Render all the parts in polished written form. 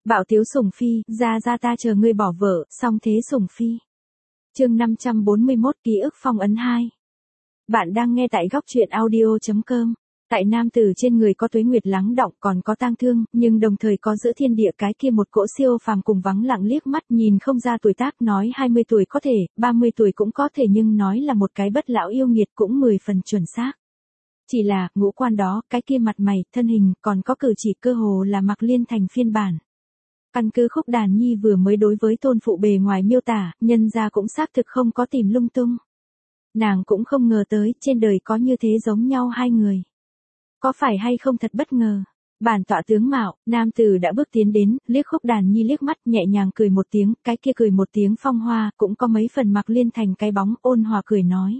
Bạo tiếu sủng phi, ra ta chờ ngươi bỏ vợ, xong thế sủng phi. Chương 541 ký ức phong ấn 2. Bạn đang nghe tại góc truyện audio.com. Tại nam tử trên người có tuế nguyệt lắng đọng còn có tang thương, nhưng đồng thời có giữa thiên địa cái kia một cỗ siêu phàm cùng vắng lặng liếc mắt nhìn không ra tuổi tác, nói 20 tuổi có thể, 30 tuổi cũng có thể, nhưng nói là một cái bất lão yêu nghiệt cũng 10 phần chuẩn xác. Chỉ là, ngũ quan đó, cái kia mặt mày, thân hình, còn có cử chỉ cơ hồ là Mạc Liên Thành phiên bản. Căn cứ Khúc Đàn Nhi vừa mới đối với tôn phụ bề ngoài miêu tả, nhân gia cũng xác thực không có tìm lung tung. Nàng cũng không ngờ tới, trên đời có như thế giống nhau hai người. Có phải hay không thật bất ngờ. Bản tọa tướng mạo, nam tử đã bước tiến đến, liếc Khúc Đàn Nhi liếc mắt, nhẹ nhàng cười một tiếng, cái kia cười một tiếng phong hoa, cũng có mấy phần Mạc Liên Thành cái bóng, ôn hòa cười nói.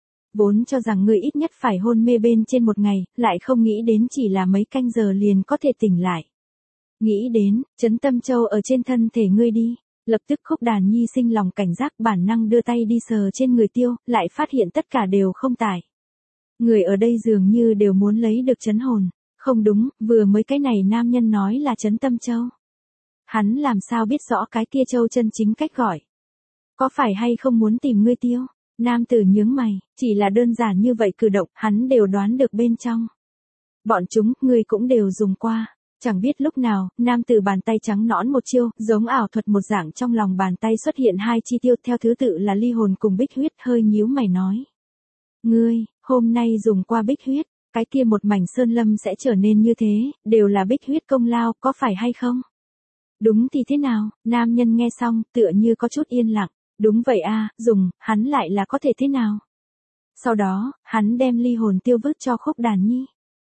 Vốn cho rằng ngươi ít nhất phải hôn mê bên trên một ngày, lại không nghĩ đến chỉ là mấy canh giờ liền có thể tỉnh lại. Nghĩ đến, Trấn Tâm Châu ở trên thân thể ngươi đi. Lập tức Khúc Đàn Nhi sinh lòng cảnh giác, bản năng đưa tay đi sờ trên người Tiêu, lại phát hiện tất cả đều không tại. Người ở đây dường như đều muốn lấy được trấn hồn. Không đúng, vừa mới cái này nam nhân nói là Trấn Tâm Châu. Hắn làm sao biết rõ cái kia châu chân chính cách gọi. Có phải hay không muốn tìm ngươi Tiêu? Nam tử nhướng mày, chỉ là đơn giản như vậy cử động, hắn đều đoán được bên trong. Bọn chúng, ngươi cũng đều dùng qua. Chẳng biết lúc nào, nam tử bàn tay trắng nõn một chiêu, giống ảo thuật một dạng, trong lòng bàn tay xuất hiện hai chi tiêu theo thứ tự là ly hồn cùng bích huyết, hơi nhíu mày nói. Ngươi, hôm nay dùng qua bích huyết, cái kia một mảnh sơn lâm sẽ trở nên như thế, đều là bích huyết công lao, có phải hay không? Đúng thì thế nào? Nam nhân nghe xong, tựa như có chút yên lặng. Đúng vậy a, dùng, hắn lại là có thể thế nào? Sau đó, hắn đem ly hồn tiêu vứt cho Khúc Đàn Nhi.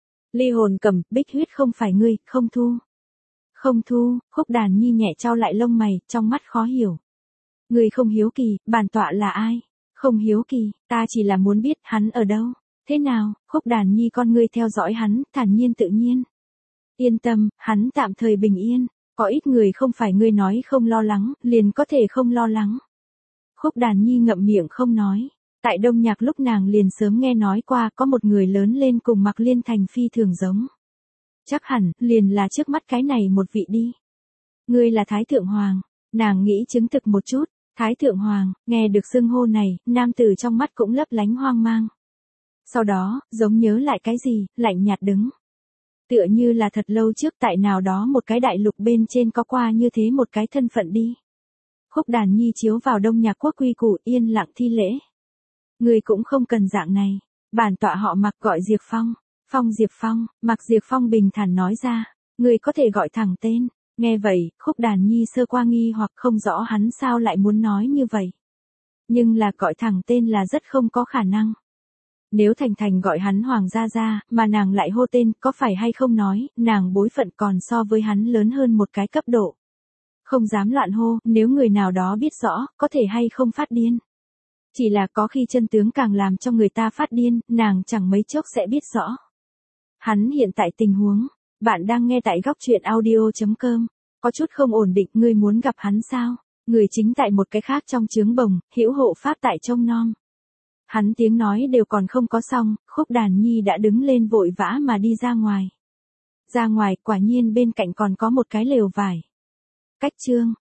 Ly hồn cầm, bích huyết không phải ngươi, không thu. Không thu, Khúc Đàn Nhi nhẹ trao lại lông mày, trong mắt khó hiểu. Ngươi không hiếu kỳ, bản tọa là ai? Không hiếu kỳ, ta chỉ là muốn biết hắn ở đâu. Thế nào? Khúc Đàn Nhi con ngươi theo dõi hắn, thản nhiên tự nhiên. Yên tâm, hắn tạm thời bình yên. Có ít người không phải ngươi nói không lo lắng, liền có thể không lo lắng. Khúc Đàn Nhi ngậm miệng không nói. Tại Đông Nhạc lúc nàng liền sớm nghe nói qua có một người lớn lên cùng Mạc Liên Thành phi thường giống. Chắc hẳn, liền là trước mắt cái này một vị đi. Ngươi là Thái Thượng Hoàng. Nàng nghĩ chứng thực một chút. Thái Thượng Hoàng, nghe được xưng hô này, nam tử trong mắt cũng lấp lánh hoang mang. Sau đó, giống nhớ lại cái gì, lạnh nhạt đứng. Tựa như là thật lâu trước tại nào đó một cái đại lục bên trên có qua như thế một cái thân phận đi. Khúc Đàn Nhi chiếu vào Đông Nhạc quốc quy củ, yên lặng thi lễ. Người cũng không cần dạng này. Bản tọa họ Mạc, gọi Diệp Phong. Phong Diệp Phong, Mạc Diệp Phong bình thản nói ra. Người có thể gọi thẳng tên. Nghe vậy, Khúc Đàn Nhi sơ qua nghi hoặc không rõ hắn sao lại muốn nói như vậy. Nhưng là gọi thẳng tên là rất không có khả năng. Nếu Thành Thành gọi hắn Hoàng Gia Gia, mà nàng lại hô tên, có phải hay không nói, nàng bối phận còn so với hắn lớn hơn một cái cấp độ. Không dám loạn hô, nếu người nào đó biết rõ, có thể hay không phát điên. Chỉ là có khi chân tướng càng làm cho người ta phát điên, nàng chẳng mấy chốc sẽ biết rõ. Hắn hiện tại tình huống, bạn đang nghe tại góc truyện audio.com, có chút không ổn định, ngươi muốn gặp hắn sao? Người chính tại một cái khác trong chướng bồng, hữu hộ pháp tại trông nom. Hắn tiếng nói đều còn không có xong, Khúc Đàn Nhi đã đứng lên vội vã mà đi ra ngoài. Ra ngoài, quả nhiên bên cạnh còn có một cái lều vải. Cách chương,